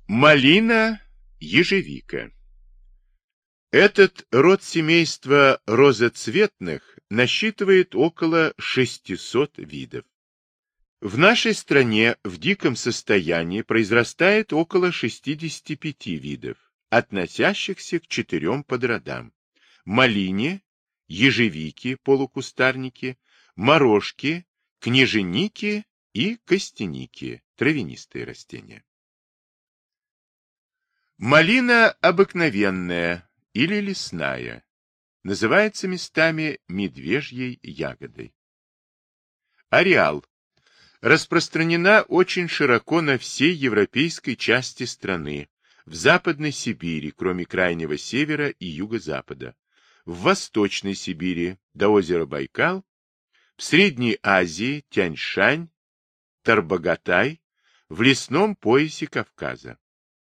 Малина, ежевика. Этот род семейства розоцветных насчитывает около 600 видов. В нашей стране в диком состоянии произрастает около 65 видов, относящихся к 4 подродам: малине, ежевике, полукустарники, морожки, княженики и костяники, травянистые растения. Малина обыкновенная или лесная, называется местами медвежьей ягодой. Ареал. Распространена очень широко на всей европейской части страны, в Западной Сибири, кроме крайнего севера и юго-запада, в Восточной Сибири до озера Байкал, в Средней Азии, Тянь-Шань, Тарбагатай, в лесном поясе Кавказа.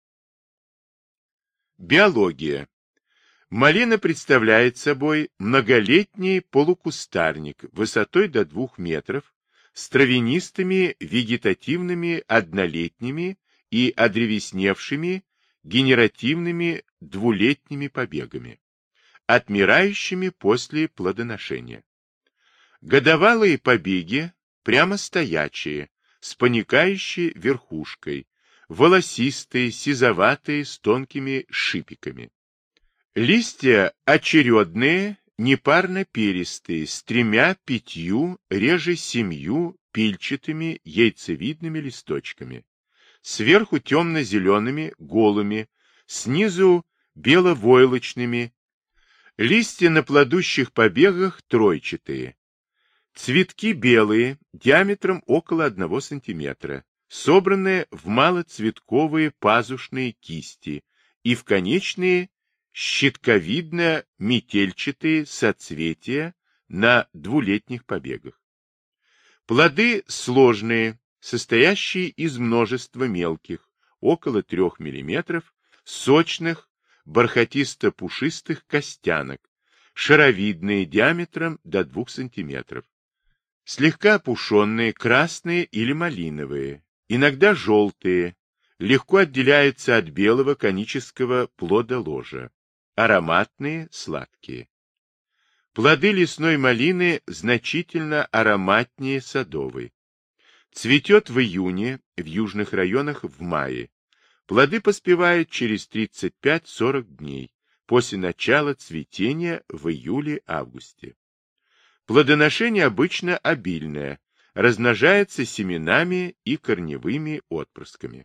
Биология. Малина представляет собой многолетний полукустарник высотой до 2 метров с травянистыми вегетативными однолетними и одревесневшими генеративными двулетними побегами, отмирающими после плодоношения. Годовалые побеги прямо стоячие, с поникающей верхушкой, волосистые, сизоватые, с тонкими шипиками. Листья очередные, непарно-перистые, с 3-5, реже 7 пильчатыми яйцевидными листочками, сверху темно-зелеными, голыми, снизу бело-войлочными. Листья на плодущих побегах тройчатые. Цветки белые, диаметром около 1 см, собранные в малоцветковые пазушные кисти и в конечные щитковидно-метельчатые соцветия на двулетних побегах. Плоды сложные, состоящие из множества мелких, около 3 мм, сочных, бархатисто-пушистых костянок, шаровидные диаметром до 2 см. Слегка опушенные, красные или малиновые, иногда желтые, легко отделяются от белого конического плодоложа, ароматные, сладкие. Плоды лесной малины значительно ароматнее садовой. Цветет в июне, в южных районах в мае. Плоды поспевают через 35-40 дней после начала цветения в июле-августе. Плодоношение обычно обильное, размножается семенами и корневыми отпрысками.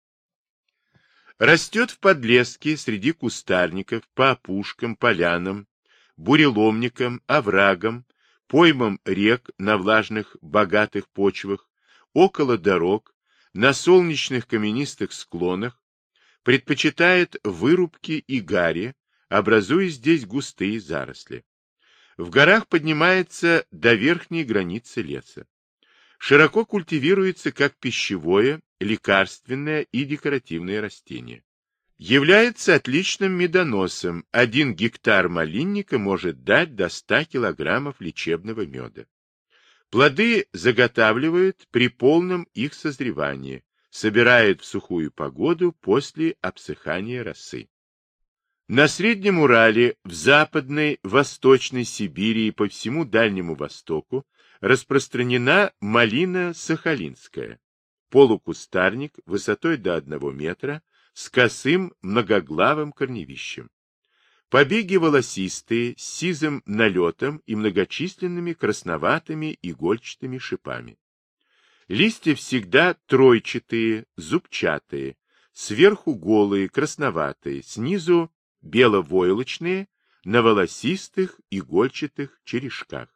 Растет в подлеске среди кустарников, по опушкам, полянам, буреломникам, оврагам, поймам рек на влажных, богатых почвах, около дорог, на солнечных каменистых склонах, предпочитает вырубки и гари, образуя здесь густые заросли. В горах поднимается до верхней границы леса. Широко культивируется как пищевое, лекарственное и декоративное растение. Является отличным медоносом. 1 гектар малинника может дать до 100 килограммов лечебного меда. Плоды заготавливают при полном их созревании, собирают в сухую погоду после обсыхания росы. На Среднем Урале, в Западной, Восточной Сибири и по всему Дальнему Востоку распространена малина сахалинская, полукустарник высотой до 1 метра, с косым многоглавым корневищем. Побеги волосистые, с сизым налетом и многочисленными красноватыми игольчатыми шипами. Листья всегда тройчатые, зубчатые, сверху голые, красноватые, снизу бело-войлочные, на волосистых игольчатых черешках.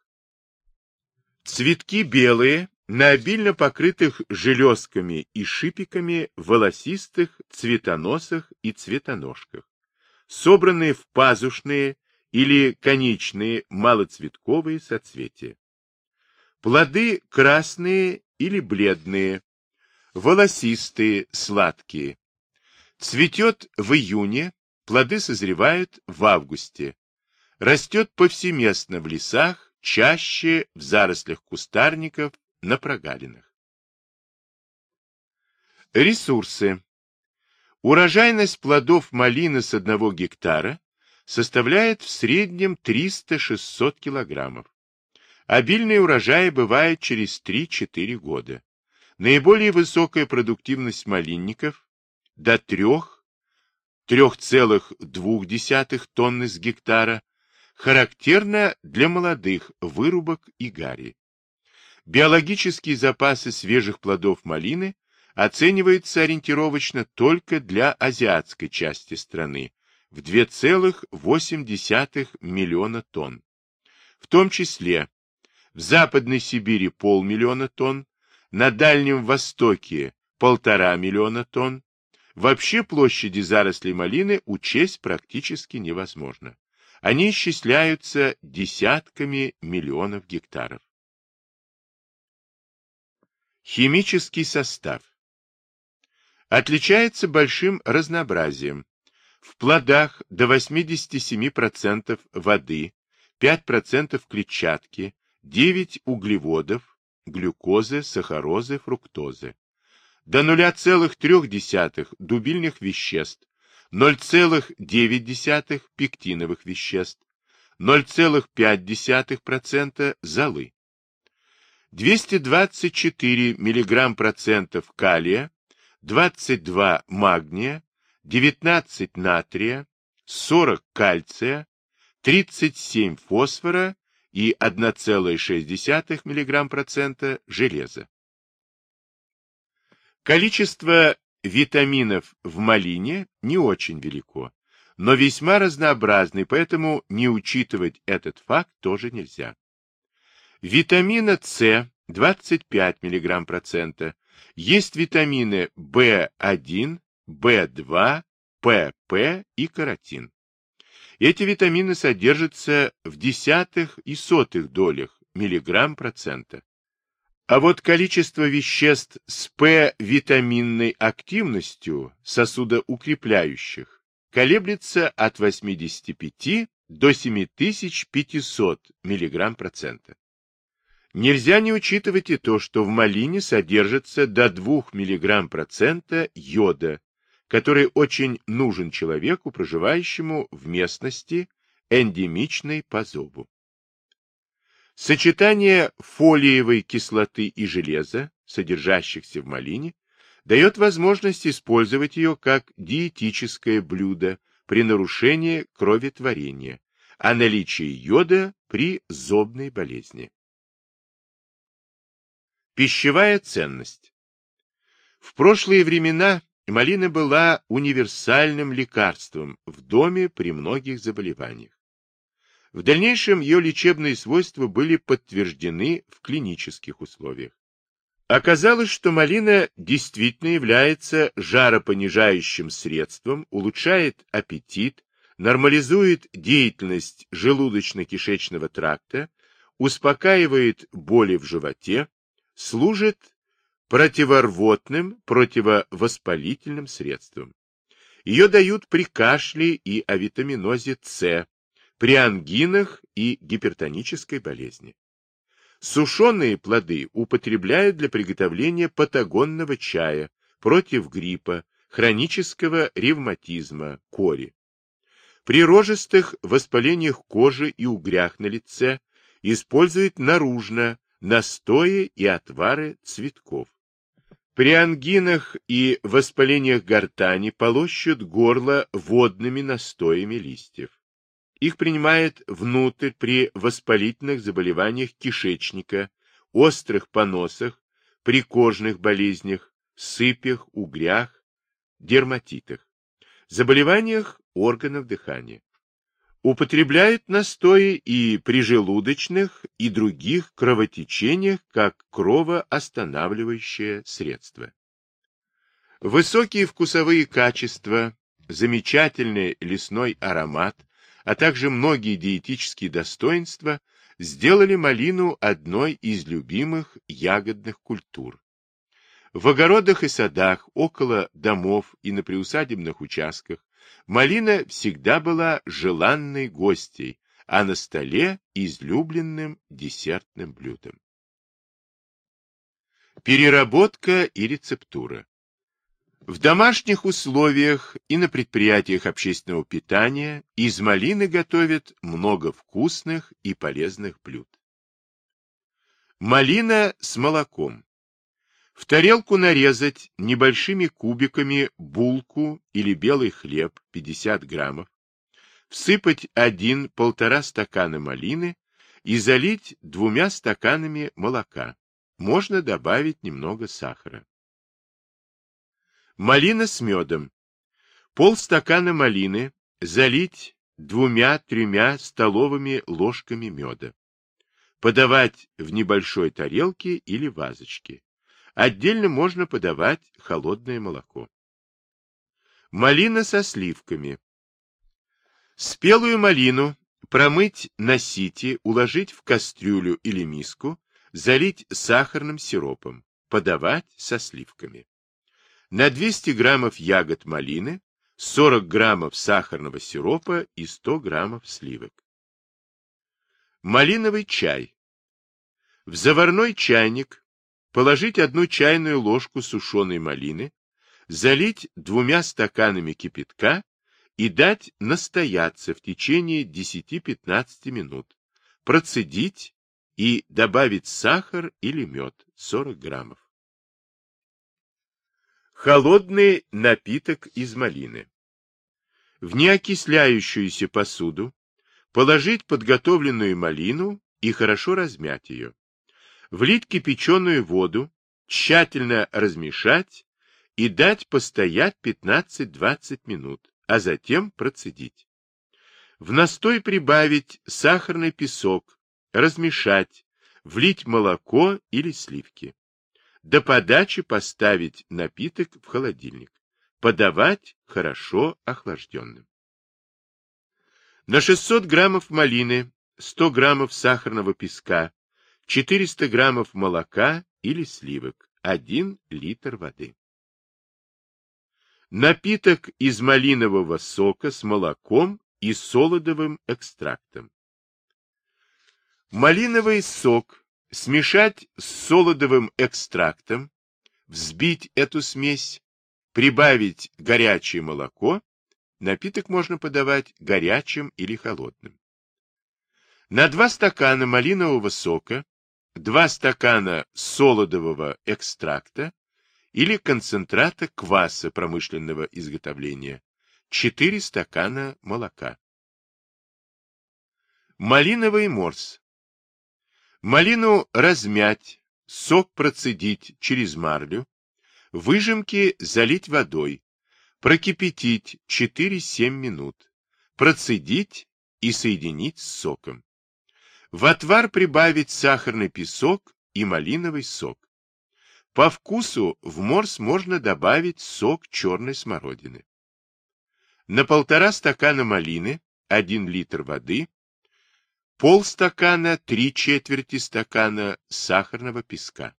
Цветки белые, на обильно покрытых железками и шипиками волосистых цветоносах и цветоножках, собранные в пазушные или конечные малоцветковые соцветия. Плоды красные или бледные, волосистые, сладкие. Цветет в июне, плоды созревают в августе. Растет повсеместно в лесах, чаще в зарослях кустарников, на прогалинах. Ресурсы. Урожайность плодов малины с 1 гектара составляет в среднем 300-600 килограммов. Обильные урожаи бывают через 3-4 года. Наиболее высокая продуктивность малинников до 3-3,2 тонны с гектара характерна для молодых вырубок и гари. Биологические запасы свежих плодов малины оцениваются ориентировочно только для азиатской части страны в 2,8 миллиона тонн, в том числе в Западной Сибири 500 000 тонн, на Дальнем Востоке 1,5 миллиона тонн. Вообще площади зарослей малины учесть практически невозможно. Они исчисляются десятками миллионов гектаров. Химический состав отличается большим разнообразием. В плодах до 87% воды, 5% клетчатки, 9 углеводов, глюкозы, сахарозы, фруктозы. До 0,3 дубильных веществ, 0,9 пектиновых веществ, 0,5% золы. 224 мг% калия, 22 магния, 19 натрия, 40 кальция, 37 фосфора и 1,6 мг% железа. Количество витаминов в малине не очень велико, но весьма разнообразный, поэтому не учитывать этот факт тоже нельзя. Витамина С 25 мг%, есть витамины В1, В2, ПП и каротин. Эти витамины содержатся в десятых и сотых долях миллиграмм-процента. А вот количество веществ с П-витаминной активностью сосудоукрепляющих колеблется от 85 до 7500 мг%. Нельзя не учитывать и то, что в малине содержится до 2 мг% йода, который очень нужен человеку, проживающему в местности, эндемичной по зобу. Сочетание фолиевой кислоты и железа, содержащихся в малине, дает возможность использовать ее как диетическое блюдо при нарушении кроветворения, а наличие йода при зобной болезни. Пищевая ценность. В прошлые времена малина была универсальным лекарством в доме при многих заболеваниях. В дальнейшем ее лечебные свойства были подтверждены в клинических условиях. Оказалось, что малина действительно является жаропонижающим средством, улучшает аппетит, нормализует деятельность желудочно-кишечного тракта, успокаивает боли в животе, служит противорвотным, противовоспалительным средством. Ее дают при кашле и авитаминозе С, при ангинах и гипертонической болезни. Сушеные плоды употребляют для приготовления патагонного чая против гриппа, хронического ревматизма, кори. При рожистых воспалениях кожи и угрях на лице используют наружно настои и отвары цветков. При ангинах и воспалениях гортани полощут горло водными настоями листьев. Их принимают внутрь при воспалительных заболеваниях кишечника, острых поносах, при кожных болезнях, сыпях, угрях, дерматитах, заболеваниях органов дыхания. Употребляют настои и при желудочных и других кровотечениях как кровоостанавливающее средство. Высокие вкусовые качества, замечательный лесной аромат, а также многие диетические достоинства сделали малину одной из любимых ягодных культур. В огородах и садах, около домов и на приусадебных участках малина всегда была желанной гостьей, а на столе излюбленным десертным блюдом. Переработка и рецептура. В домашних условиях и на предприятиях общественного питания из малины готовят много вкусных и полезных блюд. Малина с молоком. В тарелку нарезать небольшими кубиками булку или белый хлеб 50 граммов, всыпать 1-1,5 стакана малины и залить 2 стаканами молока. Можно добавить немного сахара. Малина с медом. Полстакана малины залить 2-3 столовыми ложками меда. Подавать в небольшой тарелке или вазочке. Отдельно можно подавать холодное молоко. Малина со сливками. Спелую малину промыть на сите, уложить в кастрюлю или миску, залить сахарным сиропом, подавать со сливками. На 200 граммов ягод малины 40 граммов сахарного сиропа и 100 граммов сливок. Малиновый чай. В заварной чайник положить 1 чайную ложку сушеной малины, залить 2 стаканами кипятка и дать настояться в течение 10-15 минут, процедить и добавить сахар или мед 40 граммов. Холодный напиток из малины. В неокисляющуюся посуду положить подготовленную малину и хорошо размять ее. Влить кипяченую воду, тщательно размешать и дать постоять 15-20 минут, а затем процедить. В настой прибавить сахарный песок, размешать, влить молоко или сливки. До подачи поставить напиток в холодильник. Подавать хорошо охлажденным. На 600 граммов малины 100 граммов сахарного песка, 400 граммов молока или сливок, 1 литр воды. Напиток из малинового сока с молоком и солодовым экстрактом. Малиновый сок смешать с солодовым экстрактом, взбить эту смесь, прибавить горячее молоко. Напиток можно подавать горячим или холодным. На 2 стакана малинового сока 2 стакана солодового экстракта или концентрата кваса промышленного изготовления, 4 стакана молока. Малиновый морс. Малину размять, сок процедить через марлю, выжимки залить водой, прокипятить 4-7 минут, процедить и соединить с соком. В отвар прибавить сахарный песок и малиновый сок. По вкусу в морс можно добавить сок черной смородины. На 1,5 стакана малины 1 литр воды, полстакана 3/4 стакана сахарного песка.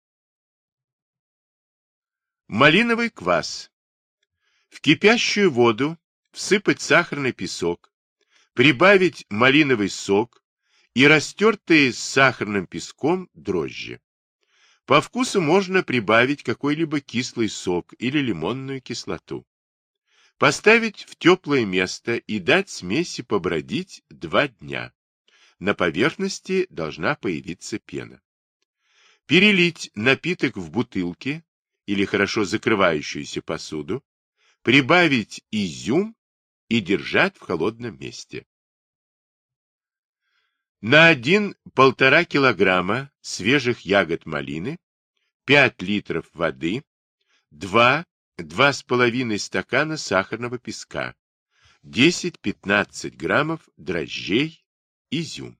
Малиновый квас. В кипящую воду всыпать сахарный песок, прибавить малиновый сок и растертые с сахарным песком дрожжи. По вкусу можно прибавить какой-либо кислый сок или лимонную кислоту. Поставить в теплое место и дать смеси побродить 2 дня. На поверхности должна появиться пена. Перелить напиток в бутылки или хорошо закрывающуюся посуду, прибавить изюм и держать в холодном месте. На 1-1,5 килограмма свежих ягод малины 5 литров воды, 2-2,5 стакана сахарного песка, 10-15 граммов дрожжей, изюм.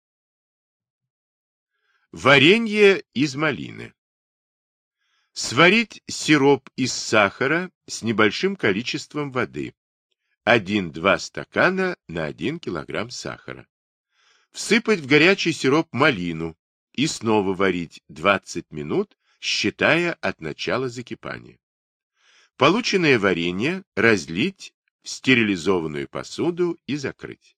Варенье из малины. Сварить сироп из сахара с небольшим количеством воды. 1-2 стакана на 1 килограмм сахара. Всыпать в горячий сироп малину и снова варить 20 минут, считая от начала закипания. Полученное варенье разлить в стерилизованную посуду и закрыть.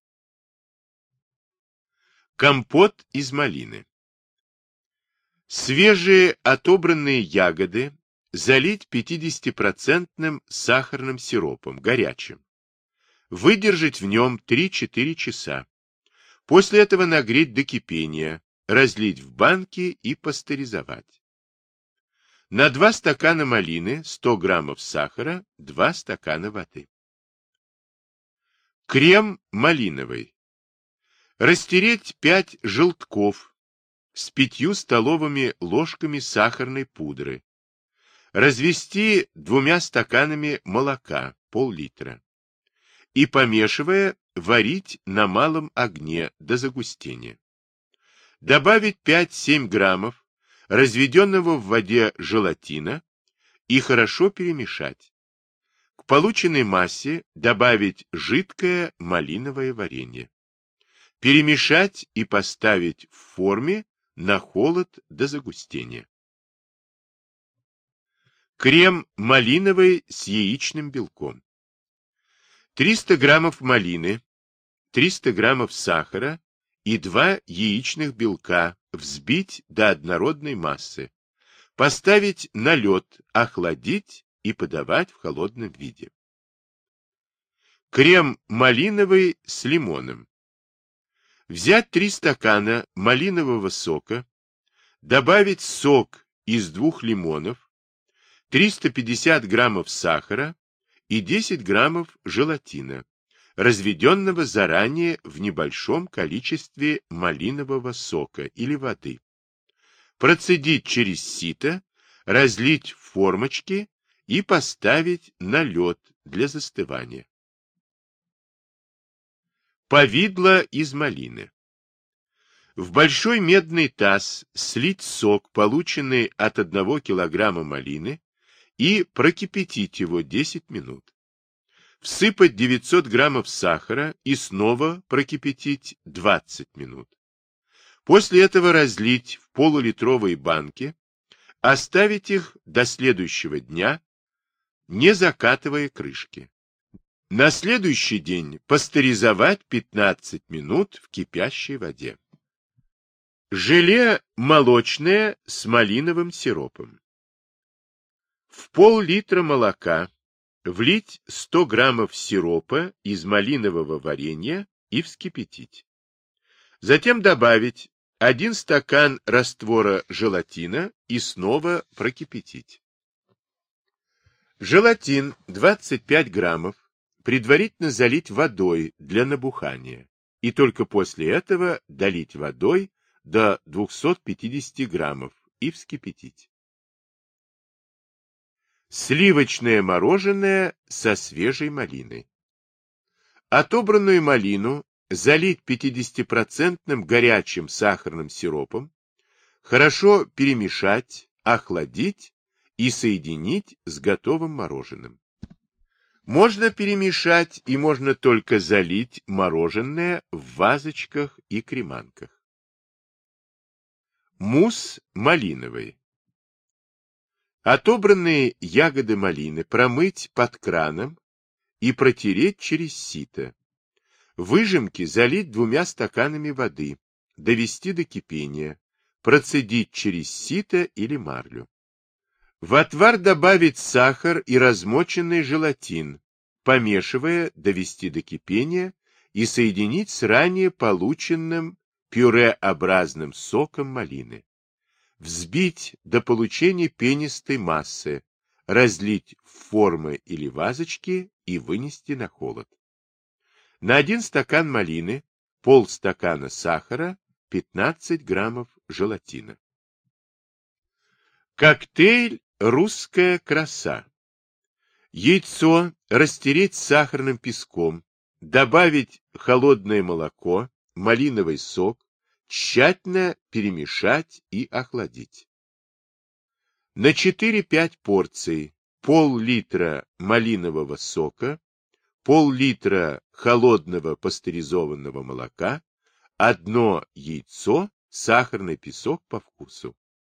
Компот из малины. Свежие отобранные ягоды залить 50% сахарным сиропом, горячим. Выдержать в нем 3-4 часа. После этого нагреть до кипения, разлить в банки и пастеризовать. На 2 стакана малины 100 граммов сахара, 2 стакана воды. Крем малиновый. Растереть 5 желтков с 5 столовыми ложками сахарной пудры. Развести 2 стаканами молока, пол-литра. И, помешивая, варить на малом огне до загустения. Добавить 5-7 граммов разведенного в воде желатина и хорошо перемешать. К полученной массе добавить жидкое малиновое варенье. Перемешать и поставить в форме на холод до загустения. Крем малиновый с яичным белком. 300 граммов малины, 300 граммов сахара и 2 яичных белка взбить до однородной массы. Поставить на лед, охладить и подавать в холодном виде. Крем малиновый с лимоном. Взять 3 стакана малинового сока, добавить сок из 2 лимонов, 350 граммов сахара и 10 граммов желатина, разведенного заранее в небольшом количестве малинового сока или воды. Процедить через сито, разлить в формочки и поставить на лед для застывания. Повидло из малины. В большой медный таз слить сок, полученный от 1 килограмма малины, и прокипятить его 10 минут. Всыпать 900 граммов сахара и снова прокипятить 20 минут. После этого разлить в полулитровые банки, оставить их до следующего дня, не закатывая крышки. На следующий день пастеризовать 15 минут в кипящей воде. Желе молочное с малиновым сиропом. В пол-литра молока влить 100 граммов сиропа из малинового варенья и вскипятить. Затем добавить 1 стакан раствора желатина и снова прокипятить. Желатин 25 граммов предварительно залить водой для набухания и только после этого долить водой до 250 граммов и вскипятить. Сливочное мороженое со свежей малиной. Отобранную малину залить 50% горячим сахарным сиропом, хорошо перемешать, охладить и соединить с готовым мороженым. Можно перемешать и можно только залить мороженое в вазочках и креманках. Мусс малиновый. Отобранные ягоды малины промыть под краном и протереть через сито. Выжимки залить 2 стаканами воды, довести до кипения, процедить через сито или марлю. В отвар добавить сахар и размоченный желатин, помешивая, довести до кипения и соединить с ранее полученным пюреобразным соком малины. Взбить до получения пенистой массы, разлить в формы или вазочки и вынести на холод. На 1 стакан малины, полстакана сахара, 15 граммов желатина. Коктейль «Русская краса». Яйцо растереть с сахарным песком, добавить холодное молоко, малиновый сок, тщательно перемешать и охладить. На 4-5 порций пол-литра малинового сока, пол-литра холодного пастеризованного молока, 1 яйцо, сахарный песок по вкусу.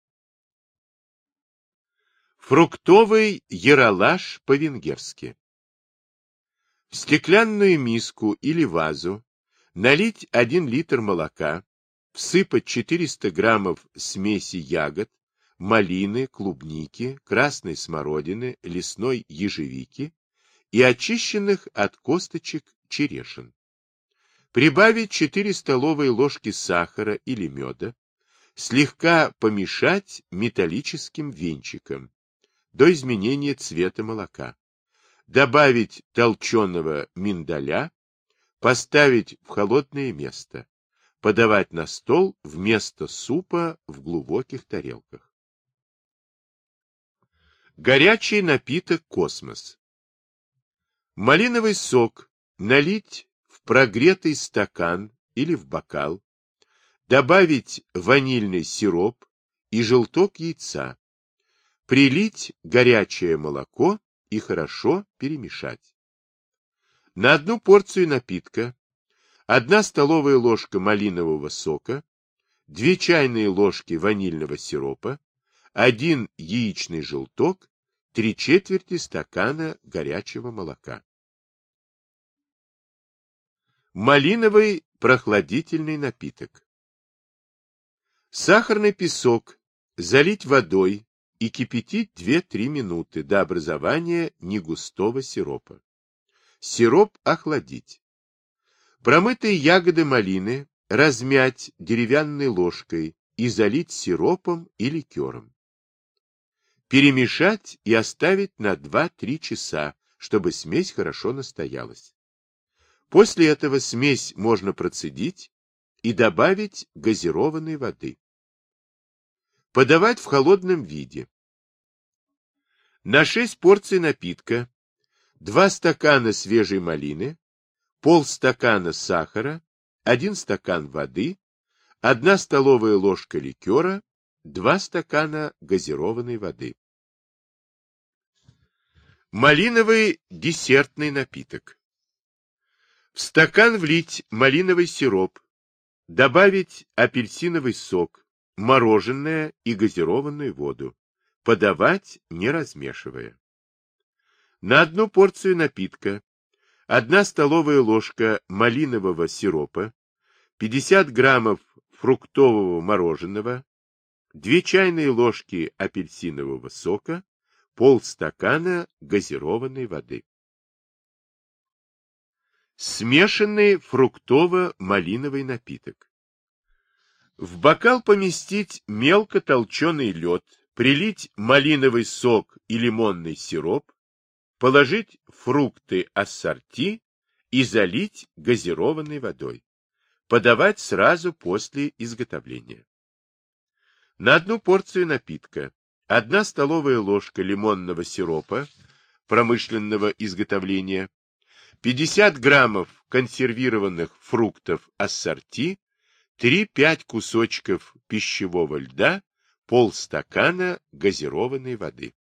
Фруктовый яролаж по-венгерски. В стеклянную миску или вазу налить 1 литр молока, всыпать 400 граммов смеси ягод, малины, клубники, красной смородины, лесной ежевики и очищенных от косточек черешин. Прибавить 4 столовые ложки сахара или меда, слегка помешать металлическим венчиком до изменения цвета молока. Добавить толченого миндаля, поставить в холодное место, подавать на стол вместо супа в глубоких тарелках. Горячий напиток «Космос». Малиновый сок налить в прогретый стакан или в бокал, добавить ванильный сироп и желток яйца, прилить горячее молоко и хорошо перемешать. На одну порцию напитка 1 столовая ложка малинового сока, 2 чайные ложки ванильного сиропа, 1 яичный желток, 3/4 стакана горячего молока. Малиновый прохладительный напиток. Сахарный песок залить водой и кипятить 2-3 минуты до образования негустого сиропа. Сироп охладить. Промытые ягоды малины размять деревянной ложкой и залить сиропом и ликером. Перемешать и оставить на 2-3 часа, чтобы смесь хорошо настоялась. После этого смесь можно процедить и добавить газированной воды. Подавать в холодном виде. На 6 порций напитка 2 стакана свежей малины, полстакана сахара, 1 стакан воды, 1 столовая ложка ликера, 2 стакана газированной воды. Малиновый десертный напиток. В стакан влить малиновый сироп, добавить апельсиновый сок, мороженое и газированную воду. Подавать, не размешивая. На 1 порцию напитка 1 столовая ложка малинового сиропа, 50 граммов фруктового мороженого, 2 чайные ложки апельсинового сока, полстакана газированной воды. Смешанный фруктово-малиновый напиток. В бокал поместить мелко толченый лед, прилить малиновый сок и лимонный сироп, положить фрукты ассорти и залить газированной водой. Подавать сразу после изготовления. На 1 порцию напитка 1 столовая ложка лимонного сиропа промышленного изготовления, 50 граммов консервированных фруктов ассорти, 3-5 кусочков пищевого льда, полстакана газированной воды.